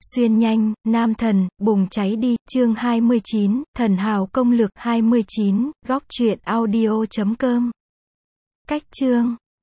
Xuyên nhanh, nam thần, bùng cháy đi, chương 29, thần hào công lược 29, góc truyện audio.com. Cách chương